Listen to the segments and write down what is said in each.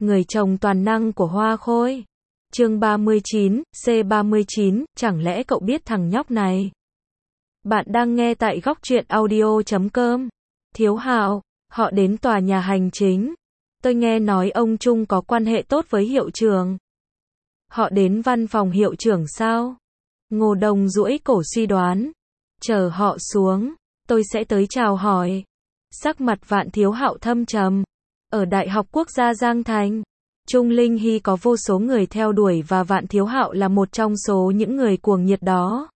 Người chồng toàn năng của Hoa Khôi. Chương 39, C39, chẳng lẽ cậu biết thằng nhóc này? Bạn đang nghe tại góc truyện audio.com. Thiếu Hạo, họ đến tòa nhà hành chính. Tôi nghe nói ông Trung có quan hệ tốt với hiệu trưởng. Họ đến văn phòng hiệu trưởng sao? Ngô Đông duỗi cổ suy đoán. Chờ họ xuống, tôi sẽ tới chào hỏi. Sắc mặt Vạn Thiếu Hạo thâm trầm. Ở Đại học Quốc gia Giang Thành, Trung Linh Hy có vô số người theo đuổi và Vạn Thiếu Hạo là một trong số những người cuồng nhiệt đó.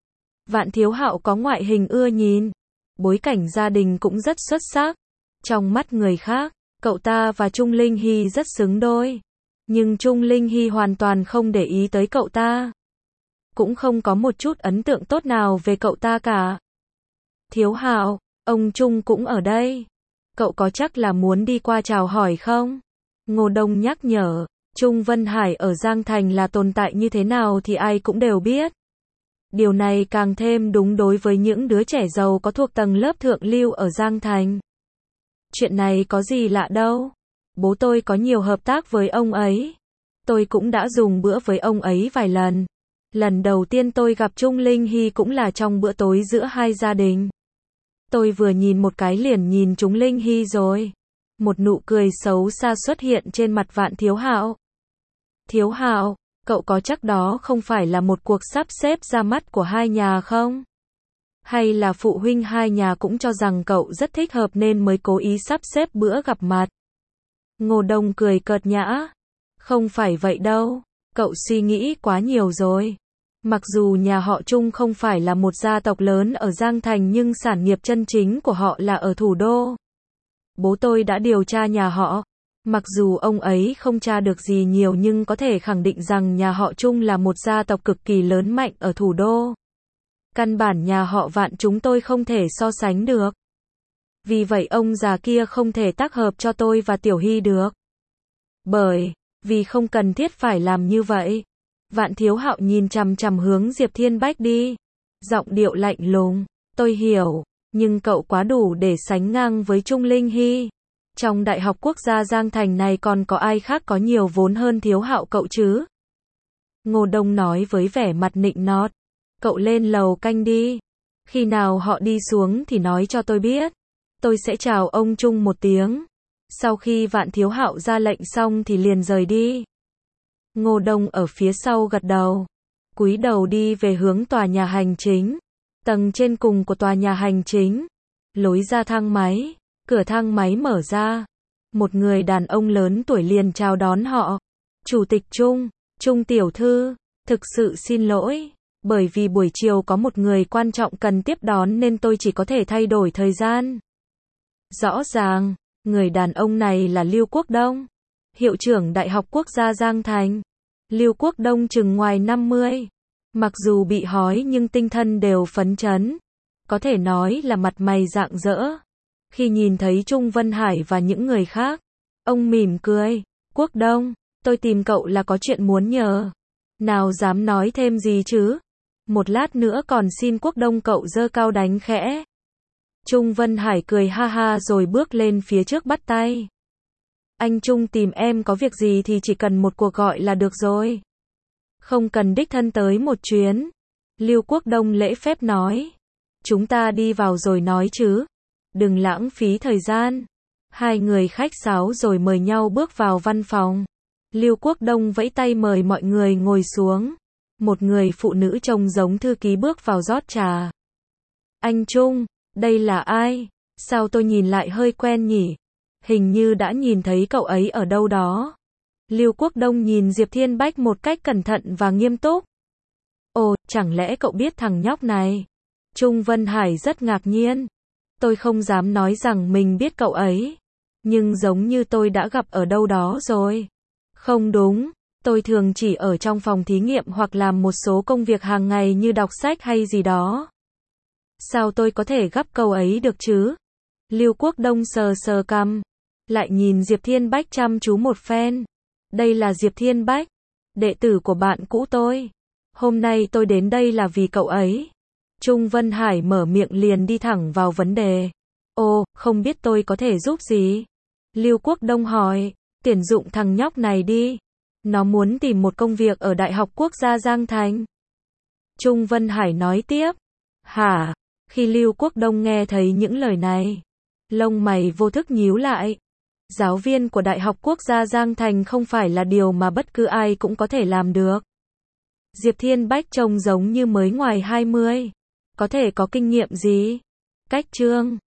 Vạn Thiếu Hạo có ngoại hình ưa nhìn, bối cảnh gia đình cũng rất xuất sắc. Trong mắt người khác, cậu ta và Trung Linh Hy rất xứng đôi. Nhưng Trung Linh Hy hoàn toàn không để ý tới cậu ta. Cũng không có một chút ấn tượng tốt nào về cậu ta cả. Thiếu Hạo, ông Trung cũng ở đây. Cậu có chắc là muốn đi qua chào hỏi không? Ngô Đông nhắc nhở, Trung Vân Hải ở Giang Thành là tồn tại như thế nào thì ai cũng đều biết. Điều này càng thêm đúng đối với những đứa trẻ giàu có thuộc tầng lớp thượng lưu ở Giang Thành. Chuyện này có gì lạ đâu. Bố tôi có nhiều hợp tác với ông ấy. Tôi cũng đã dùng bữa với ông ấy vài lần. Lần đầu tiên tôi gặp Trung Linh Hy cũng là trong bữa tối giữa hai gia đình. Tôi vừa nhìn một cái liền nhìn Trung Linh Hy rồi. Một nụ cười xấu xa xuất hiện trên mặt Vạn Thiếu Hạo. Thiếu Hạo, cậu có chắc đó không phải là một cuộc sắp xếp ra mắt của hai nhà không? Hay là phụ huynh hai nhà cũng cho rằng cậu rất thích hợp nên mới cố ý sắp xếp bữa gặp mặt? Ngô Đông cười cợt nhã. Không phải vậy đâu, cậu suy nghĩ quá nhiều rồi. Mặc dù nhà họ Trung không phải là một gia tộc lớn ở Giang Thành nhưng sản nghiệp chân chính của họ là ở thủ đô. Bố tôi đã điều tra nhà họ. Mặc dù ông ấy không tra được gì nhiều nhưng có thể khẳng định rằng nhà họ Trung là một gia tộc cực kỳ lớn mạnh ở thủ đô. Căn bản nhà họ Vạn chúng tôi không thể so sánh được. Vì vậy ông già kia không thể tác hợp cho tôi và Tiểu Hy được. Bởi vì không cần thiết phải làm như vậy. Vạn Thiếu Hạo nhìn chằm chằm hướng Diệp Thiên Bách đi. Giọng điệu lạnh lùng. Tôi hiểu, nhưng cậu quá đủ để sánh ngang với Trung Linh Hy. Trong Đại học Quốc gia Giang Thành này còn có ai khác có nhiều vốn hơn Thiếu Hạo cậu chứ? Ngô Đông nói với vẻ mặt nịnh nọt. Cậu lên lầu canh đi. Khi nào họ đi xuống thì nói cho tôi biết. Tôi sẽ chào ông Trung một tiếng. Sau khi Vạn Thiếu Hạo ra lệnh xong thì liền rời đi. Ngô Đông ở phía sau gật đầu. Cúi đầu đi về hướng tòa nhà hành chính. Tầng trên cùng của tòa nhà hành chính. Lối ra thang máy. Cửa thang máy mở ra. Một người đàn ông lớn tuổi liền chào đón họ. Chủ tịch Trung, Trung tiểu thư, thực sự xin lỗi. Bởi vì buổi chiều có một người quan trọng cần tiếp đón nên tôi chỉ có thể thay đổi thời gian. Rõ ràng, người đàn ông này là Lưu Quốc Đông, hiệu trưởng Đại học Quốc gia Giang Thành. Lưu Quốc Đông chừng ngoài 50. Mặc dù bị hói nhưng tinh thần đều phấn chấn. Có thể nói là mặt mày rạng rỡ. Khi nhìn thấy Trung Vân Hải và những người khác, ông mỉm cười. Quốc Đông, tôi tìm cậu là có chuyện muốn nhờ. Nào dám nói thêm gì chứ? Một lát nữa còn xin Quốc Đông cậu giơ cao đánh khẽ. Trung Vân Hải cười ha ha rồi bước lên phía trước bắt tay. Anh Trung tìm em có việc gì thì chỉ cần một cuộc gọi là được rồi. Không cần đích thân tới một chuyến. Lưu Quốc Đông lễ phép nói. Chúng ta đi vào rồi nói chứ. Đừng lãng phí thời gian. Hai người khách sáo rồi mời nhau bước vào văn phòng. Lưu Quốc Đông vẫy tay mời mọi người ngồi xuống. Một người phụ nữ trông giống thư ký bước vào rót trà. Anh Trung, đây là ai? Sao tôi nhìn lại hơi quen nhỉ? Hình như đã nhìn thấy cậu ấy ở đâu đó. Lưu Quốc Đông nhìn Diệp Thiên Bách một cách cẩn thận và nghiêm túc. Ồ, chẳng lẽ cậu biết thằng nhóc này? Trung Vân Hải rất ngạc nhiên. Tôi không dám nói rằng mình biết cậu ấy. Nhưng giống như tôi đã gặp ở đâu đó rồi. Không đúng, tôi thường chỉ ở trong phòng thí nghiệm hoặc làm một số công việc hàng ngày như đọc sách hay gì đó. Sao tôi có thể gặp cậu ấy được chứ? Lưu Quốc Đông sờ sờ cằm. Lại nhìn Diệp Thiên Bách chăm chú một phen. Đây là Diệp Thiên Bách, đệ tử của bạn cũ tôi. Hôm nay tôi đến đây là vì cậu ấy. Trung Vân Hải mở miệng liền đi thẳng vào vấn đề. Ồ, không biết tôi có thể giúp gì? Lưu Quốc Đông hỏi. Tuyển dụng thằng nhóc này đi. Nó muốn tìm một công việc ở Đại học Quốc gia Giang Thành. Trung Vân Hải nói tiếp. Hả? Khi Lưu Quốc Đông nghe thấy những lời này, lông mày vô thức nhíu lại. Giáo viên của Đại học Quốc gia Giang Thành không phải là điều mà bất cứ ai cũng có thể làm được. Diệp Thiên Bách trông giống như mới ngoài 20. Có thể có kinh nghiệm gì? Cách chương